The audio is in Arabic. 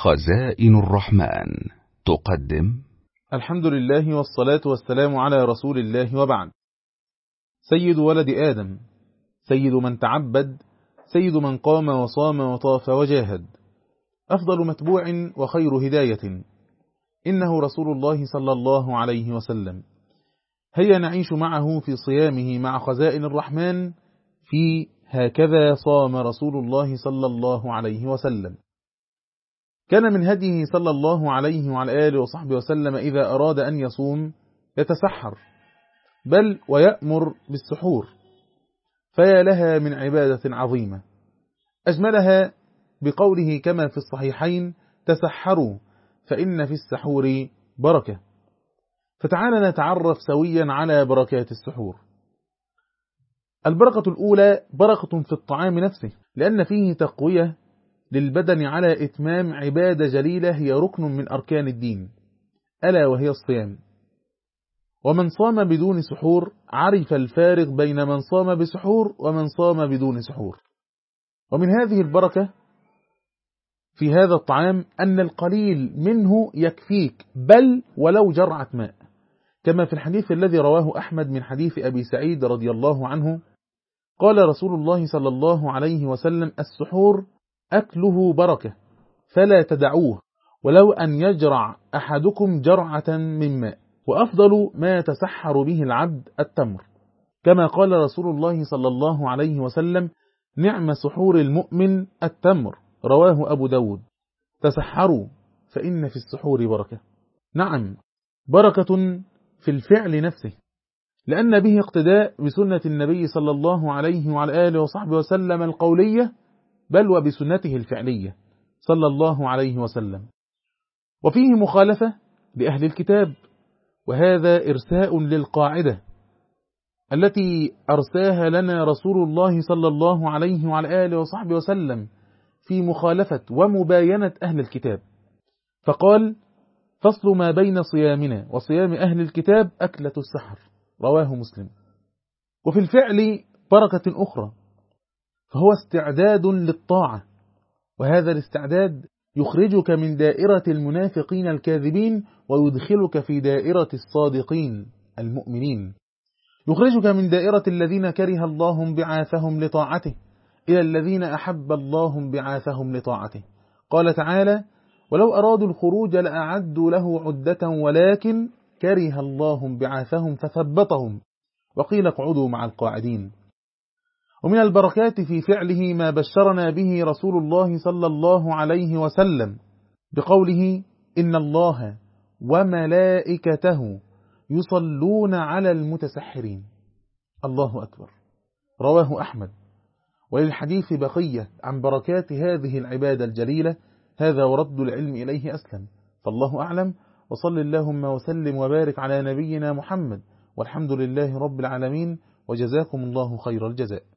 خزائن الرحمن تقدم. الحمد لله والصلاة والسلام على رسول الله، وبعد. سيد ولد آدم، سيد من تعبد، سيد من قام وصام وطاف وجاهد، أفضل متبوع وخير هداية، إنه رسول الله صلى الله عليه وسلم. هيا نعيش معه في صيامه مع خزائن الرحمن في هكذا صام رسول الله صلى الله عليه وسلم. كان من هديه صلى الله عليه وعلى آله وصحبه وسلم إذا أراد أن يصوم يتسحر، بل ويأمر بالسحور، فيا لها من عبادة عظيمة، أجملها بقوله كما في الصحيحين: تسحروا فإن في السحور بركة. فتعالى نتعرف سويا على بركات السحور. البركة الأولى بركة في الطعام نفسه، لأن فيه تقوية للبدن على إتمام عبادة جليلة هي ركن من أركان الدين، ألا وهي الصيام. ومن صام بدون سحور عرف الفارق بين من صام بسحور ومن صام بدون سحور. ومن هذه البركة في هذا الطعام أن القليل منه يكفيك، بل ولو جرعة ماء، كما في الحديث الذي رواه أحمد من حديث أبي سعيد رضي الله عنه قال رسول الله صلى الله عليه وسلم: السحور أكله بركة فلا تدعوه، ولو أن يجرع أحدكم جرعة من ماء. وأفضل ما يتسحر به العبد التمر، كما قال رسول الله صلى الله عليه وسلم: نعم سحور المؤمن التمر، رواه أبو داود. تسحروا فإن في السحور بركة. نعم، بركة في الفعل نفسه، لأن به اقتداء بسنة النبي صلى الله عليه وعلى آله وصحبه وسلم القولية، بل وبسنته الفعلية صلى الله عليه وسلم. وفيه مخالفة لأهل الكتاب، وهذا إرساء للقاعدة التي أرساها لنا رسول الله صلى الله عليه وعلى آله وصحبه وسلم في مخالفة ومباينة أهل الكتاب، فقال: فصل ما بين صيامنا وصيام أهل الكتاب أكلة السحر، رواه مسلم. وفي الفعل بركة أخرى، فهو استعداد للطاعة، وهذا الاستعداد يخرجك من دائرة المنافقين الكاذبين ويدخلك في دائرة الصادقين المؤمنين، يخرجك من دائرة الذين كره الله انبعاثهم لطاعته إلى الذين أحب الله انبعاثهم لطاعته. قال تعالى: ولو أرادوا الخروج لأعدوا له عدة ولكن كره الله انبعاثهم فثبطهم وقيل اقعدوا مع القاعدين. ومن البركات في فعله ما بشرنا به رسول الله صلى الله عليه وسلم بقوله: إن الله وملائكته يصلون على المتسحرين. الله أكبر، رواه أحمد. وللحديث بقية عن بركات هذه العبادة الجليلة، هذا ورد العلم إليه أسلم. فالله أعلم، وصل اللهم وسلم وبارك على نبينا محمد، والحمد لله رب العالمين، وجزاكم الله خير الجزاء.